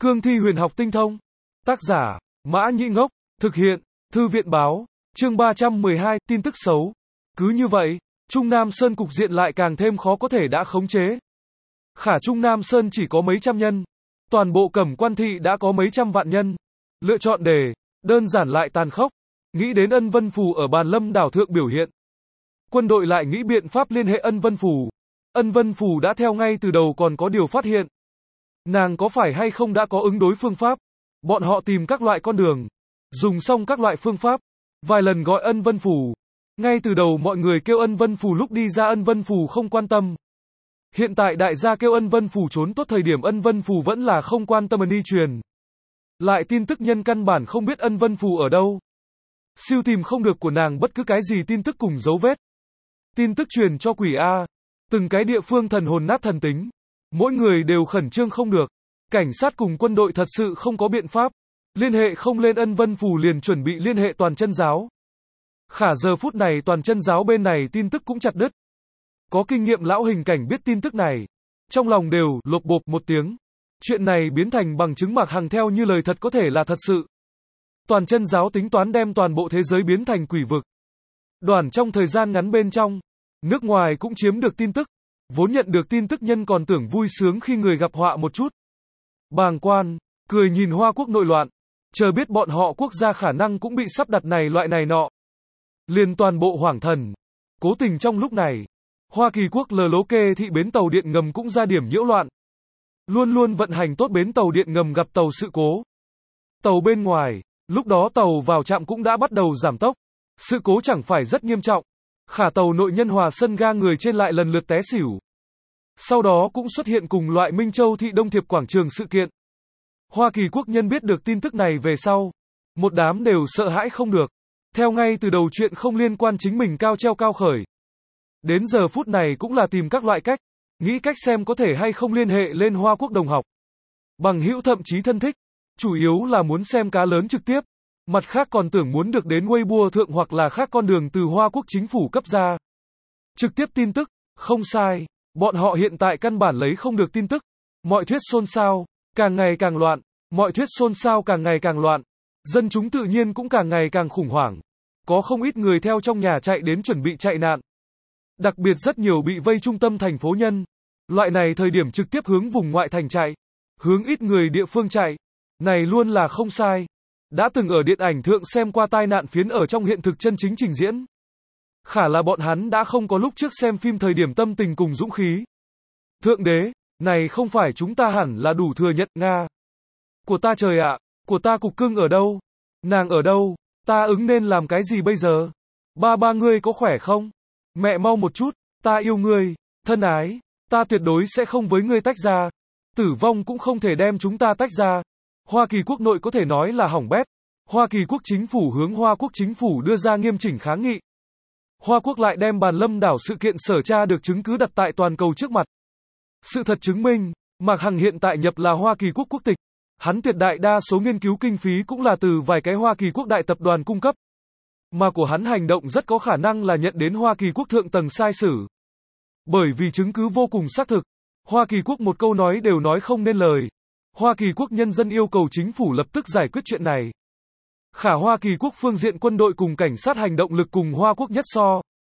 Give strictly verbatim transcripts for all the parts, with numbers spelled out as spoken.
Cương thi huyền học tinh thông. Tác giả, Mã Nhĩ Ngốc. Thực hiện, Thư viện Báo. Chương ba trăm mười hai, tin tức xấu. Cứ như vậy, Trung Nam Sơn cục diện lại càng thêm khó có thể đã khống chế. Khả Trung Nam Sơn chỉ có mấy trăm nhân. Toàn bộ Cẩm Quan thị đã có mấy trăm vạn nhân. Lựa chọn đề, đơn giản lại tàn khốc. Nghĩ đến Ân Vân Phù ở Bàn Lâm đảo thượng biểu hiện. Quân đội lại nghĩ biện pháp liên hệ Ân Vân Phù. Ân Vân Phù đã theo ngay từ đầu còn có điều phát hiện. Nàng có phải hay không đã có ứng đối phương pháp. Bọn họ tìm các loại con đường. Dùng xong các loại phương pháp. Vài lần gọi Ân Vân Phù. Ngay từ đầu mọi người kêu Ân Vân Phù lúc đi ra Ân Vân Phù không quan tâm. Hiện tại đại gia kêu Ân Vân Phù trốn tốt thời điểm Ân Vân Phù vẫn là không quan tâm đi truyền. Lại tin tức nhân căn bản không biết Ân Vân Phù ở đâu. Siêu tìm không được của nàng bất cứ cái gì tin tức cùng dấu vết. Tin tức truyền cho quỷ A. Từng cái địa phương thần hồn nát thần tính. Mỗi người đều khẩn trương không được. Cảnh sát cùng quân đội thật sự không có biện pháp. Liên hệ không lên Ân Vân Phù liền chuẩn bị liên hệ toàn chân giáo. Khả giờ phút này toàn chân giáo bên này tin tức cũng chặt đứt. Có kinh nghiệm lão hình cảnh biết tin tức này. Trong lòng đều lộp bộp một tiếng. Chuyện này biến thành bằng chứng Mạc Hằng theo như lời thật có thể là thật sự. Toàn chân giáo tính toán đem toàn bộ thế giới biến thành quỷ vực. Đoàn trong thời gian ngắn bên trong, nước ngoài cũng chiếm được tin tức. Vốn nhận được tin tức nhân còn tưởng vui sướng khi người gặp họa một chút. Bàng quan, cười nhìn Hoa Quốc nội loạn. Chờ biết bọn họ quốc gia khả năng cũng bị sắp đặt này loại này nọ. Liền toàn bộ hoảng thần. Cố tình trong lúc này, Hoa Kỳ quốc lờ lố kê thị bến tàu điện ngầm cũng ra điểm nhiễu loạn. Luôn luôn vận hành tốt bến tàu điện ngầm gặp tàu sự cố. Tàu bên ngoài, lúc đó tàu vào trạm cũng đã bắt đầu giảm tốc. Sự cố chẳng phải rất nghiêm trọng. Khả tàu nội nhân hòa sân ga người trên lại lần lượt té xỉu. Sau đó cũng xuất hiện cùng loại Minh Châu thị Đông Thiệp quảng trường sự kiện. Hoa Kỳ quốc nhân biết được tin tức này về sau. Một đám đều sợ hãi không được. Theo ngay từ đầu chuyện không liên quan chính mình cao treo cao khởi. Đến giờ phút này cũng là tìm các loại cách. Nghĩ cách xem có thể hay không liên hệ lên Hoa Quốc đồng học. Bằng hữu thậm chí thân thích. Chủ yếu là muốn xem cá lớn trực tiếp. Mặt khác còn tưởng muốn được đến Weibo thượng hoặc là khác con đường từ Hoa Quốc chính phủ cấp ra. Trực tiếp tin tức, không sai. Bọn họ hiện tại căn bản lấy không được tin tức. Mọi thuyết xôn xao, càng ngày càng loạn. Mọi thuyết xôn xao càng ngày càng loạn. Dân chúng tự nhiên cũng càng ngày càng khủng hoảng. Có không ít người theo trong nhà chạy đến chuẩn bị chạy nạn. Đặc biệt rất nhiều bị vây trung tâm thành phố nhân. Loại này thời điểm trực tiếp hướng vùng ngoại thành chạy. Hướng ít người địa phương chạy. Này luôn là không sai. Đã từng ở điện ảnh thượng xem qua tai nạn phiến ở trong hiện thực chân chính trình diễn. Khả là bọn hắn đã không có lúc trước xem phim thời điểm tâm tình cùng dũng khí. Thượng đế, này không phải chúng ta hẳn là đủ thừa nhận Nga. Của ta trời ạ, của ta cục cưng ở đâu? Nàng ở đâu? Ta ứng nên làm cái gì bây giờ? Ba ba ngươi có khỏe không? Mẹ mau một chút, ta yêu ngươi, thân ái, ta tuyệt đối sẽ không với ngươi tách ra. Tử vong cũng không thể đem chúng ta tách ra. Hoa Kỳ quốc nội có thể nói là hỏng bét. Hoa Kỳ quốc chính phủ hướng Hoa Quốc chính phủ đưa ra nghiêm chỉnh kháng nghị. Hoa Quốc lại đem Bàn Lâm đảo sự kiện sở tra được chứng cứ đặt tại toàn cầu trước mặt. Sự thật chứng minh, Mạc Hằng hiện tại nhập là Hoa Kỳ quốc quốc tịch. Hắn tuyệt đại đa số nghiên cứu kinh phí cũng là từ vài cái Hoa Kỳ quốc đại tập đoàn cung cấp. Mà của hắn hành động rất có khả năng là nhận đến Hoa Kỳ quốc thượng tầng sai sử. Bởi vì chứng cứ vô cùng xác thực. Hoa Kỳ quốc một câu nói đều nói không nên lời. Hoa Kỳ quốc nhân dân yêu cầu chính phủ lập tức giải quyết chuyện này. Khả Hoa Kỳ quốc phương diện quân đội cùng cảnh sát hành động lực cùng Hoa Quốc nhất so.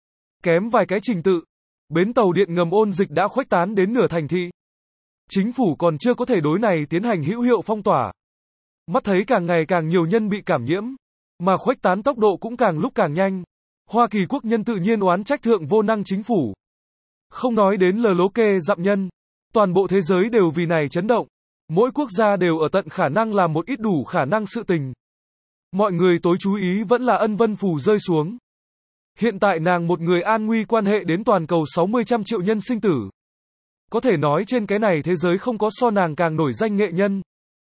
Kém vài cái trình tự. Bến tàu điện ngầm ôn dịch đã khuếch tán đến nửa thành thị. Chính phủ còn chưa có thể đối này tiến hành hữu hiệu phong tỏa. Mắt thấy càng ngày càng nhiều nhân bị cảm nhiễm. Mà khuếch tán tốc độ cũng càng lúc càng nhanh. Hoa Kỳ quốc nhân tự nhiên oán trách thượng vô năng chính phủ. Không nói đến lờ lố kê dặm nhân. Toàn bộ thế giới đều vì này chấn động. Mỗi quốc gia đều ở tận khả năng làm một ít đủ khả năng sự tình. Mọi người tối chú ý vẫn là Ân Vân Phù rơi xuống. Hiện tại nàng một người an nguy quan hệ đến toàn cầu sáu mươi trăm triệu nhân sinh tử. Có thể nói trên cái này thế giới không có so nàng càng nổi danh nghệ nhân.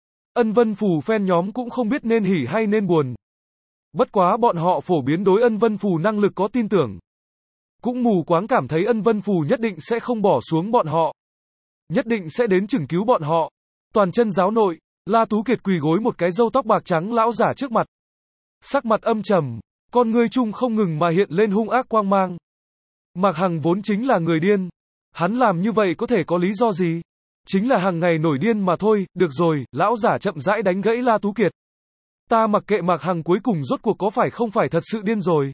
Ân Vân Phù fan nhóm cũng không biết nên hỉ hay nên buồn. Bất quá bọn họ phổ biến đối Ân Vân Phù năng lực có tin tưởng. Cũng mù quáng cảm thấy Ân Vân Phù nhất định sẽ không bỏ xuống bọn họ. Nhất định sẽ đến chừng cứu bọn họ. Toàn chân giáo nội, La Tú Kiệt quỳ gối một cái râu tóc bạc trắng lão giả trước mặt. Sắc mặt âm trầm, con ngươi chung không ngừng mà hiện lên hung ác quang mang. Mạc Hằng vốn chính là người điên. Hắn làm như vậy có thể có lý do gì? Chính là hàng ngày nổi điên mà thôi. Được rồi, lão giả chậm rãi đánh gãy La Tú Kiệt. Ta mặc kệ Mạc Hằng cuối cùng rốt cuộc có phải không phải thật sự điên rồi.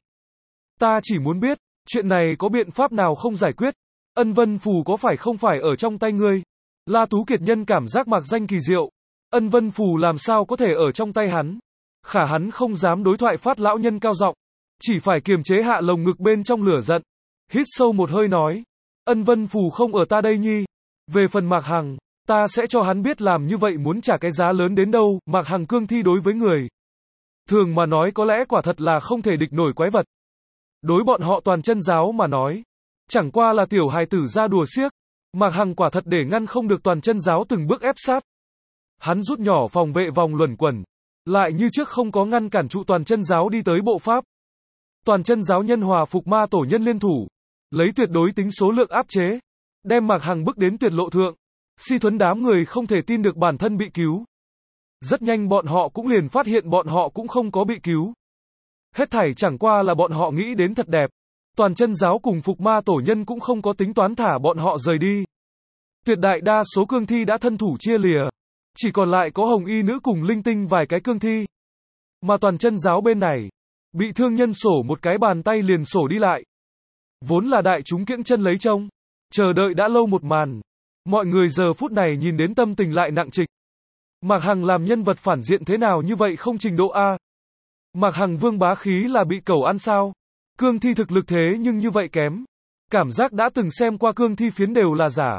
Ta chỉ muốn biết, chuyện này có biện pháp nào không giải quyết? Ân Vân Phù có phải không phải ở trong tay ngươi? La Tú Kiệt nhân cảm giác Mạc Danh kỳ diệu. Ân Vân Phù làm sao có thể ở trong tay hắn? Khả hắn không dám đối thoại phát lão nhân cao giọng, chỉ phải kiềm chế hạ lồng ngực bên trong lửa giận. Hít sâu một hơi nói, Ân Vân Phù không ở ta đây nhi. Về phần Mạc Hằng, ta sẽ cho hắn biết làm như vậy muốn trả cái giá lớn đến đâu. Mạc Hằng cương thi đối với người thường mà nói có lẽ quả thật là không thể địch nổi quái vật. Đối bọn họ toàn chân giáo mà nói, chẳng qua là tiểu hài tử ra đùa xiếc. Mạc Hằng quả thật để ngăn không được toàn chân giáo từng bước ép sát. Hắn rút nhỏ phòng vệ vòng luẩn quẩn, lại như trước không có ngăn cản trụ toàn chân giáo đi tới bộ pháp. Toàn chân giáo nhân hòa phục ma tổ nhân liên thủ, lấy tuyệt đối tính số lượng áp chế, đem Mạc Hằng bước đến tuyệt lộ thượng. Si Thuấn đám người không thể tin được bản thân bị cứu. Rất nhanh bọn họ cũng liền phát hiện bọn họ cũng không có bị cứu. Hết thảy chẳng qua là bọn họ nghĩ đến thật đẹp. Toàn chân giáo cùng phục ma tổ nhân cũng không có tính toán thả bọn họ rời đi. Tuyệt đại đa số cương thi đã thân thủ chia lìa. Chỉ còn lại có hồng y nữ cùng linh tinh vài cái cương thi. Mà toàn chân giáo bên này, bị thương nhân sổ một cái bàn tay liền sổ đi lại. Vốn là đại chúng kiễng chân lấy trông, chờ đợi đã lâu một màn. Mọi người giờ phút này nhìn đến tâm tình lại nặng trịch. Mạc Hằng làm nhân vật phản diện thế nào như vậy không trình độ A. Mạc Hằng vương bá khí là bị cẩu ăn sao? Cương thi thực lực thế nhưng như vậy kém. Cảm giác đã từng xem qua cương thi phiến đều là giả.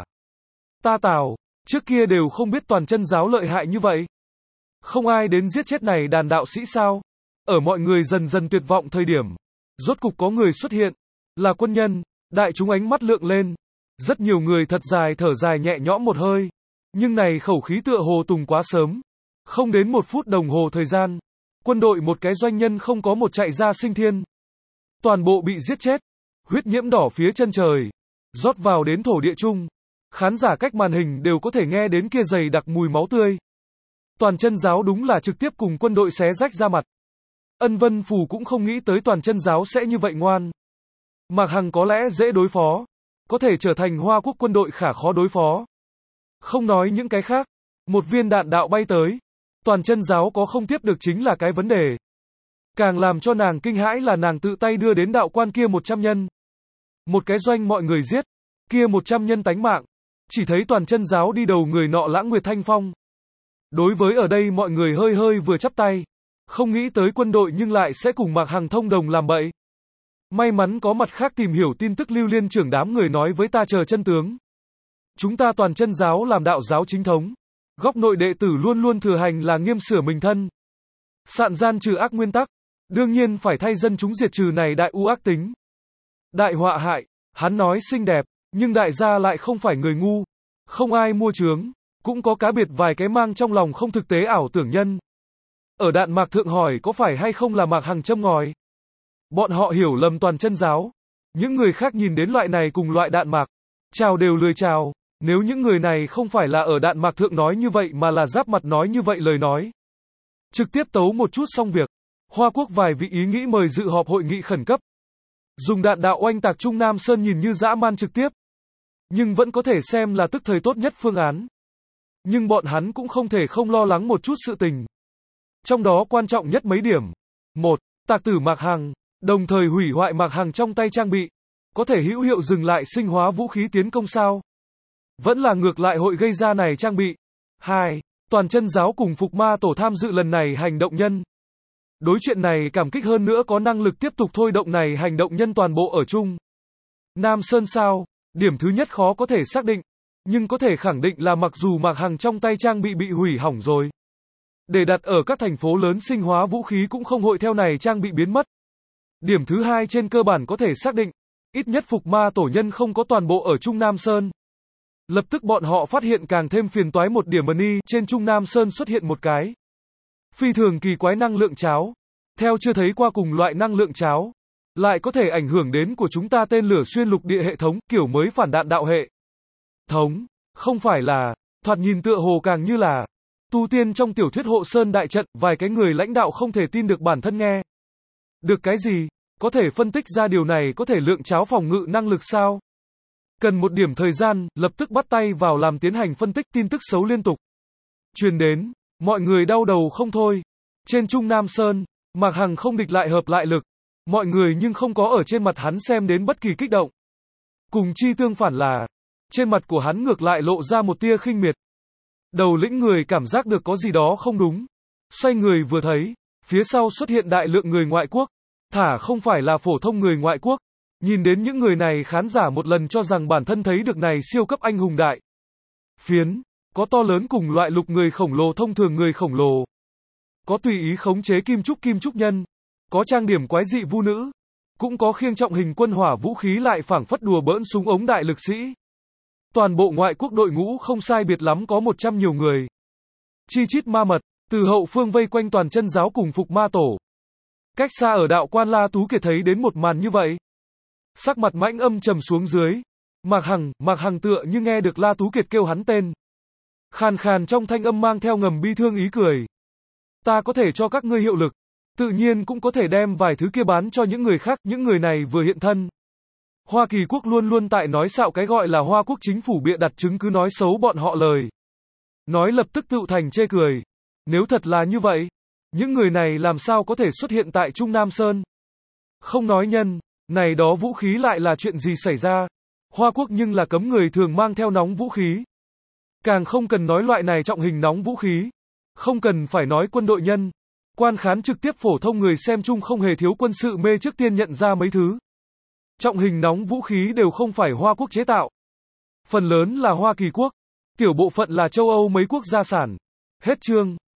Ta Tào, trước kia đều không biết toàn chân giáo lợi hại như vậy. Không ai đến giết chết này đàn đạo sĩ sao? Ở mọi người dần dần tuyệt vọng thời điểm, rốt cục có người xuất hiện, là quân nhân. Đại chúng ánh mắt lượng lên, rất nhiều người thật dài thở dài nhẹ nhõm một hơi. Nhưng này khẩu khí tựa hồ tùng quá sớm. Không đến một phút đồng hồ thời gian, quân đội một cái doanh nhân không có một chạy ra sinh thiên. Toàn bộ bị giết chết, huyết nhiễm đỏ phía chân trời, rót vào đến thổ địa chung. Khán giả cách màn hình đều có thể nghe đến kia dày đặc mùi máu tươi. Toàn chân giáo đúng là trực tiếp cùng quân đội xé rách ra mặt. Ân Vân Phù cũng không nghĩ tới toàn chân giáo sẽ như vậy ngoan. Mạc Hằng có lẽ dễ đối phó, có thể trở thành Hoa Quốc quân đội khả khó đối phó. Không nói những cái khác, một viên đạn đạo bay tới, toàn chân giáo có không tiếp được chính là cái vấn đề. Càng làm cho nàng kinh hãi là nàng tự tay đưa đến đạo quan kia một trăm nhân. Một cái doanh mọi người giết, kia một trăm nhân tánh mạng, chỉ thấy toàn chân giáo đi đầu người nọ Lãng Nguyệt Thanh Phong. Đối với ở đây mọi người hơi hơi vừa chắp tay, không nghĩ tới quân đội nhưng lại sẽ cùng Mạc Hằng thông đồng làm bậy. May mắn có mặt khác tìm hiểu tin tức Lưu Liên trưởng đám người nói với ta chờ chân tướng. Chúng ta toàn chân giáo làm đạo giáo chính thống. Góc nội đệ tử luôn luôn thừa hành là nghiêm sửa mình thân. Sạn gian trừ ác nguyên tắc. Đương nhiên phải thay dân chúng diệt trừ này đại u ác tính. Đại họa hại, hắn nói xinh đẹp, nhưng đại gia lại không phải người ngu. Không ai mua chướng, cũng có cá biệt vài cái mang trong lòng không thực tế ảo tưởng nhân. Ở đạn mạc thượng hỏi có phải hay không là Mạc Hằng châm ngòi. Bọn họ hiểu lầm toàn chân giáo. Những người khác nhìn đến loại này cùng loại đạn mạc, chào đều lười chào. Nếu những người này không phải là ở đạn mạc thượng nói như vậy mà là giáp mặt nói như vậy lời nói. Trực tiếp tấu một chút xong việc. Hoa Quốc vài vị ý nghĩ mời dự họp hội nghị khẩn cấp. Dùng đạn đạo oanh tạc Trung Nam Sơn nhìn như dã man trực tiếp. Nhưng vẫn có thể xem là tức thời tốt nhất phương án. Nhưng bọn hắn cũng không thể không lo lắng một chút sự tình. Trong đó quan trọng nhất mấy điểm. Một, tạc tử Mạc Hằng, đồng thời hủy hoại Mạc Hằng trong tay trang bị. Có thể hữu hiệu dừng lại sinh hóa vũ khí tiến công sao? Vẫn là ngược lại hội gây ra này trang bị. Hai, toàn chân giáo cùng phục ma tổ tham dự lần này hành động nhân. Đối chuyện này cảm kích hơn nữa có năng lực tiếp tục thôi động này hành động nhân toàn bộ ở chung. Nam Sơn sao? Điểm thứ nhất khó có thể xác định. Nhưng có thể khẳng định là mặc dù Mạc Hằng trong tay trang bị bị hủy hỏng rồi. Để đặt ở các thành phố lớn sinh hóa vũ khí cũng không hội theo này trang bị biến mất. Điểm thứ hai trên cơ bản có thể xác định. Ít nhất phục ma tổ nhân không có toàn bộ ở Trung Nam Sơn. Lập tức bọn họ phát hiện càng thêm phiền toái một điểm money trên Trung Nam Sơn xuất hiện một cái. Phi thường kỳ quái năng lượng cháo. Theo chưa thấy qua cùng loại năng lượng cháo. Lại có thể ảnh hưởng đến của chúng ta tên lửa xuyên lục địa hệ thống kiểu mới phản đạn đạo hệ. Thống. Không phải là. Thoạt nhìn tựa hồ càng như là. Tu tiên trong tiểu thuyết Hộ Sơn đại trận. Vài cái người lãnh đạo không thể tin được bản thân nghe. Được cái gì? Có thể phân tích ra điều này có thể lượng cháo phòng ngự năng lực sao? Cần một điểm thời gian, lập tức bắt tay vào làm tiến hành phân tích tin tức xấu liên tục. Truyền đến, mọi người đau đầu không thôi. Trên Trung Nam Sơn, Mạc Hằng không địch lại hợp lại lực. Mọi người nhưng không có ở trên mặt hắn xem đến bất kỳ kích động. Cùng chi tương phản là, trên mặt của hắn ngược lại lộ ra một tia khinh miệt. Đầu lĩnh người cảm giác được có gì đó không đúng. Xoay người vừa thấy, phía sau xuất hiện đại lượng người ngoại quốc. Thả không phải là phổ thông người ngoại quốc. Nhìn đến những người này khán giả một lần cho rằng bản thân thấy được này siêu cấp anh hùng đại. Phiến, có to lớn cùng loại lục người khổng lồ thông thường người khổng lồ. Có tùy ý khống chế kim trúc kim trúc nhân. Có trang điểm quái dị vu nữ. Cũng có khiêng trọng hình quân hỏa vũ khí lại phảng phất đùa bỡn súng ống đại lực sĩ. Toàn bộ ngoại quốc đội ngũ không sai biệt lắm có một trăm nhiều người. Chi chít ma mật, từ hậu phương vây quanh toàn chân giáo cùng phục ma tổ. Cách xa ở đạo quan La Tú Kiệt thấy đến một màn như vậy. Sắc mặt mãnh âm trầm xuống dưới. Mạc Hằng, Mạc Hằng tựa như nghe được La Tú Kiệt kêu hắn tên. Khàn khàn trong thanh âm mang theo ngầm bi thương ý cười. Ta có thể cho các ngươi hiệu lực. Tự nhiên cũng có thể đem vài thứ kia bán cho những người khác, những người này vừa hiện thân. Hoa Kỳ quốc luôn luôn tại nói xạo cái gọi là Hoa quốc chính phủ bịa đặt chứng cứ nói xấu bọn họ lời. Nói lập tức tự thành chê cười. Nếu thật là như vậy, những người này làm sao có thể xuất hiện tại Trung Nam Sơn? Không nói nhân, này đó vũ khí lại là chuyện gì xảy ra? Hoa quốc nhưng là cấm người thường mang theo nóng vũ khí. Càng không cần nói loại này trọng hình nóng vũ khí. Không cần phải nói quân đội nhân. Quan khán trực tiếp phổ thông người xem chung không hề thiếu quân sự mê trước tiên nhận ra mấy thứ. Trọng hình nóng vũ khí đều không phải Hoa quốc chế tạo. Phần lớn là Hoa Kỳ quốc. Tiểu bộ phận là châu Âu mấy quốc gia sản. Hết chương.